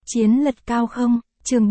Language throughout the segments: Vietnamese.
Chiến lật cao không, chương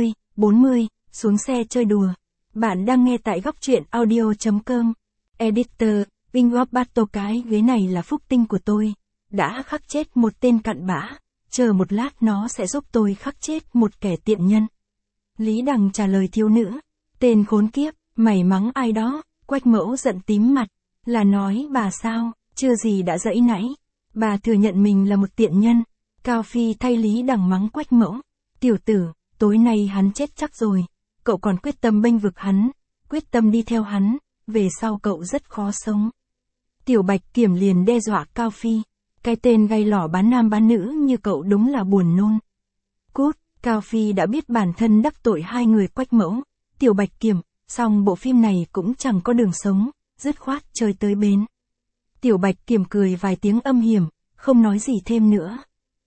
40, xuống xe chơi đùa. Bạn đang nghe tại góc truyện audio.com. Editor, Wingwap Battle, cái ghế này là phúc tinh của tôi. Đã khắc chết một tên cặn bã. Chờ một lát nó sẽ giúp tôi khắc chết một kẻ tiện nhân. Lý Đằng trả lời thiếu nữ. Tên khốn kiếp, mày mắng ai đó? Quách Mẫu giận tím mặt. Là nói bà sao, chưa gì đã dẫy nãy. Bà thừa nhận mình là một tiện nhân. Cao Phi thay Lý Đằng mắng Quách Mẫu. Tiểu tử, tối nay hắn chết chắc rồi. Cậu còn quyết tâm bênh vực hắn, quyết tâm đi theo hắn, về sau cậu rất khó sống. Tiểu Bạch Kiểm liền đe dọa Cao Phi. Cái tên gay lỏ bán nam bán nữ như cậu đúng là buồn nôn. Cút, Cao Phi đã biết bản thân đắc tội hai người Quách Mẫu, Tiểu Bạch Kiểm, song bộ phim này cũng chẳng có đường sống, dứt khoát chơi tới bến. Tiểu Bạch Kiểm cười vài tiếng âm hiểm, không nói gì thêm nữa.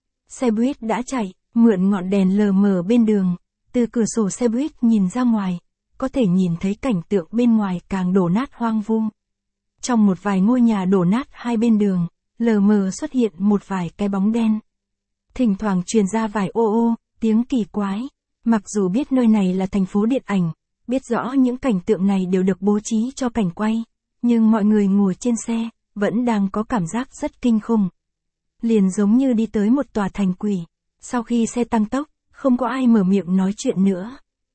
Xe buýt đã chạy, mượn ngọn đèn lờ mờ bên đường, từ cửa sổ xe buýt nhìn ra ngoài, có thể nhìn thấy cảnh tượng bên ngoài càng đổ nát hoang vu. Trong một vài ngôi nhà đổ nát hai bên đường, lờ mờ xuất hiện một vài cái bóng đen. Thỉnh thoảng truyền ra vài ô ô, tiếng kỳ quái. Mặc dù biết nơi này là thành phố điện ảnh, biết rõ những cảnh tượng này đều được bố trí cho cảnh quay, nhưng mọi người ngồi trên xe, vẫn đang có cảm giác rất kinh khủng. Liền giống như đi tới một tòa thành quỷ. Sau khi xe tăng tốc, không có ai mở miệng nói chuyện nữa.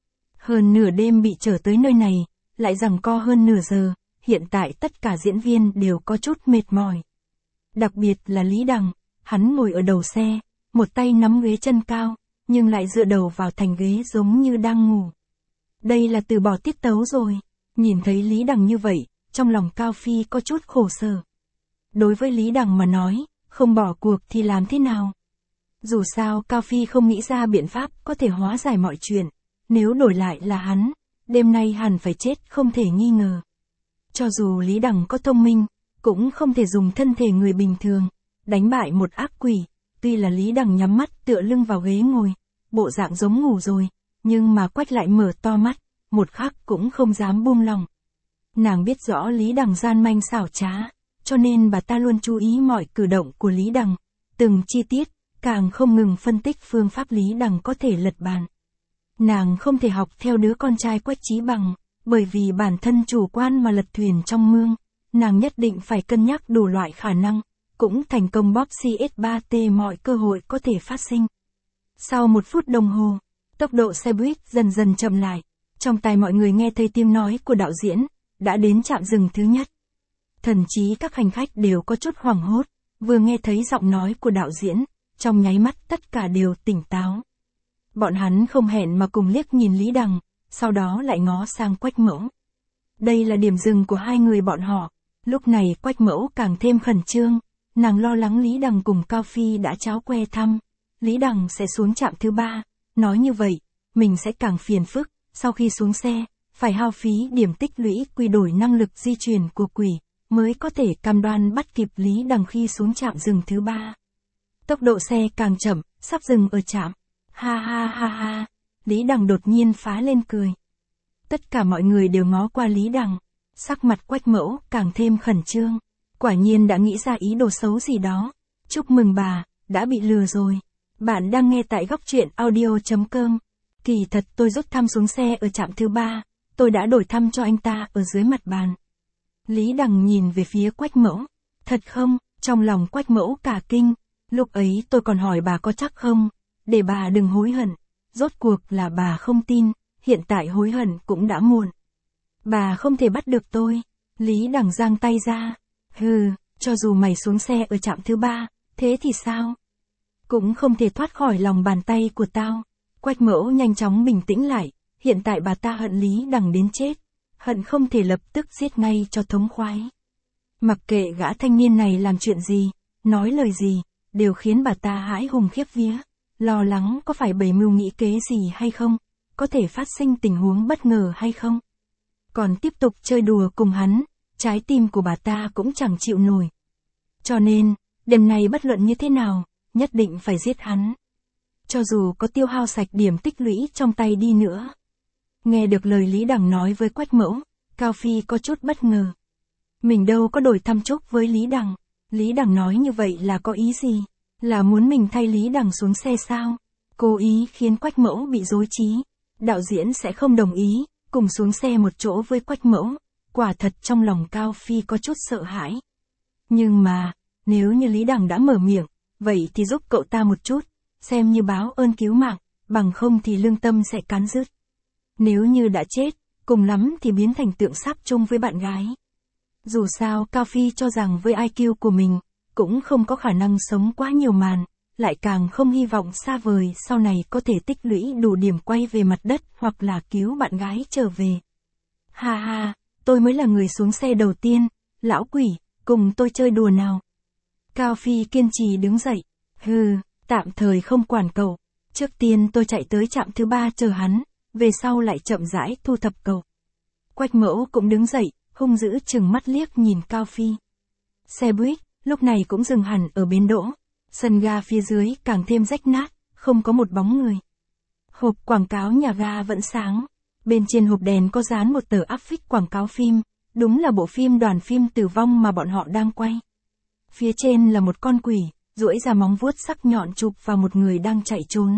Hơn nửa đêm bị trở tới nơi này, lại giằng co hơn nửa giờ, hiện tại tất cả diễn viên đều có chút mệt mỏi. Đặc biệt là Lý Đằng, hắn ngồi ở đầu xe, một tay nắm ghế chân cao, nhưng lại dựa đầu vào thành ghế giống như đang ngủ. Đây là từ bỏ tiết tấu rồi. Nhìn thấy Lý Đằng như vậy, trong lòng Cao Phi có chút khổ sở. Đối với Lý Đằng mà nói, không bỏ cuộc thì làm thế nào? Dù sao Cao Phi không nghĩ ra biện pháp có thể hóa giải mọi chuyện. Nếu đổi lại là hắn, đêm nay hẳn phải chết không thể nghi ngờ. Cho dù Lý Đằng có thông minh, cũng không thể dùng thân thể người bình thường đánh bại một ác quỷ. Tuy là Lý Đằng nhắm mắt tựa lưng vào ghế ngồi, bộ dạng giống ngủ rồi, nhưng mà Quách lại mở to mắt, một khắc cũng không dám buông lỏng. Nàng biết rõ Lý Đằng gian manh xảo trá, cho nên bà ta luôn chú ý mọi cử động của Lý Đằng, từng chi tiết, càng không ngừng phân tích phương pháp Lý Đằng có thể lật bàn. Nàng không thể học theo đứa con trai Quách Chí Bằng, bởi vì bản thân chủ quan mà lật thuyền trong mương, nàng nhất định phải cân nhắc đủ loại khả năng, cũng thành công bóp CS3T mọi cơ hội có thể phát sinh. Sau 1 phút đồng hồ, tốc độ xe buýt dần dần chậm lại, trong tai mọi người nghe thấy tiếng nói của đạo diễn, đã đến trạm dừng thứ nhất. Thậm chí các hành khách đều có chút hoảng hốt, vừa nghe thấy giọng nói của đạo diễn, trong nháy mắt tất cả đều tỉnh táo. Bọn hắn không hẹn mà cùng liếc nhìn Lý Đằng, sau đó lại ngó sang Quách Mẫu. Đây là điểm dừng của hai người bọn họ. Lúc này Quách Mẫu càng thêm khẩn trương, nàng lo lắng Lý Đằng cùng Cao Phi đã cháo que thăm. Lý Đằng sẽ xuống trạm thứ 3, nói như vậy, mình sẽ càng phiền phức, sau khi xuống xe, phải hao phí điểm tích lũy quy đổi năng lực di chuyển của quỷ, mới có thể cam đoan bắt kịp Lý Đằng khi xuống trạm dừng thứ 3. Tốc độ xe càng chậm, sắp dừng ở trạm. Ha ha ha ha, Lý Đằng đột nhiên phá lên cười. Tất cả mọi người đều ngó qua Lý Đằng, sắc mặt Quách Mẫu càng thêm khẩn trương. Quả nhiên đã nghĩ ra ý đồ xấu gì đó. Chúc mừng bà, đã bị lừa rồi. Bạn đang nghe tại góc truyện audio.com. Kỳ thật tôi rút thăm xuống xe ở trạm thứ 3, tôi đã đổi thăm cho anh ta ở dưới mặt bàn. Lý Đằng nhìn về phía Quách Mẫu. Thật không? Trong lòng Quách Mẫu cả kinh. Lúc ấy tôi còn hỏi bà có chắc không, để bà đừng hối hận. Rốt cuộc là bà không tin, hiện tại hối hận cũng đã muộn. Bà không thể bắt được tôi. Lý Đằng giang tay ra. Hừ, cho dù mày xuống xe ở trạm thứ 3, thế thì sao? Cũng không thể thoát khỏi lòng bàn tay của tao. Quách Mẫu nhanh chóng bình tĩnh lại, hiện tại bà ta hận Lý Đằng đến chết, hận không thể lập tức giết ngay cho thống khoái. Mặc kệ gã thanh niên này làm chuyện gì, nói lời gì, đều khiến bà ta hãi hùng khiếp vía, lo lắng có phải bày mưu nghĩ kế gì hay không, có thể phát sinh tình huống bất ngờ hay không. Còn tiếp tục chơi đùa cùng hắn, trái tim của bà ta cũng chẳng chịu nổi. Cho nên, đêm nay bất luận như thế nào, nhất định phải giết hắn. Cho dù có tiêu hao sạch điểm tích lũy trong tay đi nữa. Nghe được lời Lý Đằng nói với Quách Mẫu, Cao Phi có chút bất ngờ. Mình đâu có đổi thăm chúc với Lý Đằng. Lý Đằng nói như vậy là có ý gì? Là muốn mình thay Lý Đằng xuống xe sao? cố ý khiến Quách Mẫu bị rối trí. Đạo diễn sẽ không đồng ý, cùng xuống xe một chỗ với Quách Mẫu. Quả thật trong lòng Cao Phi có chút sợ hãi. Nhưng mà, nếu như Lý Đằng đã mở miệng, vậy thì giúp cậu ta một chút, xem như báo ơn cứu mạng, bằng không thì lương tâm sẽ cắn rứt. Nếu như đã chết, cùng lắm thì biến thành tượng sáp chung với bạn gái. Dù sao Cao Phi cho rằng với IQ của mình, cũng không có khả năng sống quá nhiều màn, lại càng không hy vọng xa vời sau này có thể tích lũy đủ điểm quay về mặt đất hoặc là cứu bạn gái trở về. Ha ha, tôi mới là người xuống xe đầu tiên, lão quỷ, cùng tôi chơi đùa nào. Cao Phi kiên trì đứng dậy. Hừ, tạm thời không quản cậu. Trước tiên tôi chạy tới trạm thứ 3 chờ hắn, về sau lại chậm rãi thu thập cậu. Quách Mẫu cũng đứng dậy, hung dữ chừng mắt liếc nhìn Cao Phi. Xe buýt, lúc này cũng dừng hẳn ở bến đỗ. Sân ga phía dưới càng thêm rách nát, không có một bóng người. Hộp quảng cáo nhà ga vẫn sáng. Bên trên hộp đèn có dán một tờ áp phích quảng cáo phim, đúng là bộ phim Đoàn phim tử vong mà bọn họ đang quay. Phía trên là một con quỷ, duỗi ra móng vuốt sắc nhọn chụp vào một người đang chạy trốn.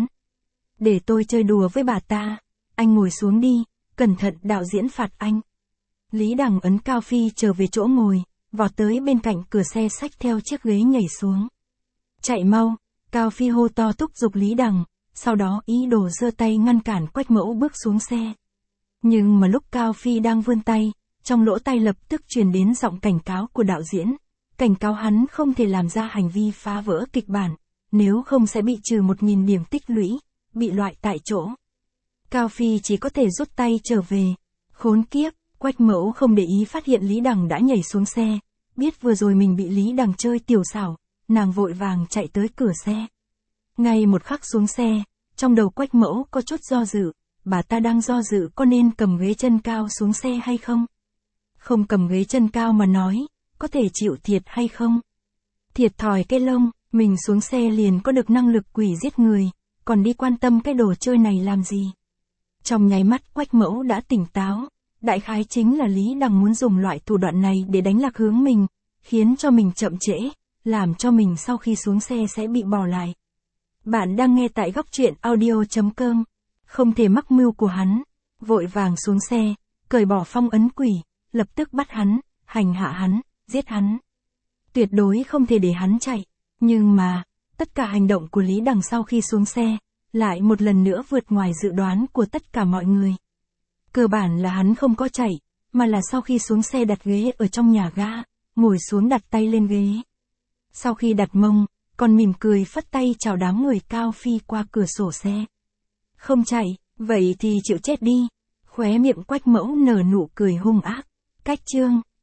Để tôi chơi đùa với bà ta, anh ngồi xuống đi, cẩn thận đạo diễn phạt anh. Lý Đằng ấn Cao Phi trở về chỗ ngồi, vọt tới bên cạnh cửa xe xách theo chiếc ghế nhảy xuống. Chạy mau, Cao Phi hô to thúc giục Lý Đằng, sau đó ý đồ giơ tay ngăn cản Quách Mẫu bước xuống xe. Nhưng mà lúc Cao Phi đang vươn tay, trong lỗ tai lập tức truyền đến giọng cảnh cáo của đạo diễn. Cảnh cáo hắn không thể làm ra hành vi phá vỡ kịch bản, nếu không sẽ bị trừ 1000 điểm tích lũy, bị loại tại chỗ. Cao Phi chỉ có thể rút tay trở về. Khốn kiếp, Quách Mẫu không để ý phát hiện Lý Đằng đã nhảy xuống xe, biết vừa rồi mình bị Lý Đằng chơi tiểu xảo, nàng vội vàng chạy tới cửa xe. Ngay một khắc xuống xe, trong đầu Quách Mẫu có chút do dự, bà ta đang do dự có nên cầm ghế chân cao xuống xe hay không? Không cầm ghế chân cao mà nói, có thể chịu thiệt hay không? Thiệt thòi cái lông, mình xuống xe liền có được năng lực quỷ giết người, còn đi quan tâm cái đồ chơi này làm gì? Trong nháy mắt Quách Mẫu đã tỉnh táo, đại khái chính là Lý Đằng muốn dùng loại thủ đoạn này để đánh lạc hướng mình, khiến cho mình chậm trễ, làm cho mình sau khi xuống xe sẽ bị bỏ lại. Bạn đang nghe tại góc truyện audio.com, không thể mắc mưu của hắn, vội vàng xuống xe, cởi bỏ phong ấn quỷ, lập tức bắt hắn, hành hạ hắn, giết hắn. Tuyệt đối không thể để hắn chạy, nhưng mà, tất cả hành động của Lý Đằng sau khi xuống xe, lại một lần nữa vượt ngoài dự đoán của tất cả mọi người. Cơ bản là hắn không có chạy, mà là sau khi xuống xe đặt ghế ở trong nhà ga, ngồi xuống đặt tay lên ghế. Sau khi đặt mông, còn mỉm cười phất tay chào đám người Cao Phi qua cửa sổ xe. Không chạy, vậy thì chịu chết đi. Khóe miệng Quách Mẫu nở nụ cười hung ác. Cách chương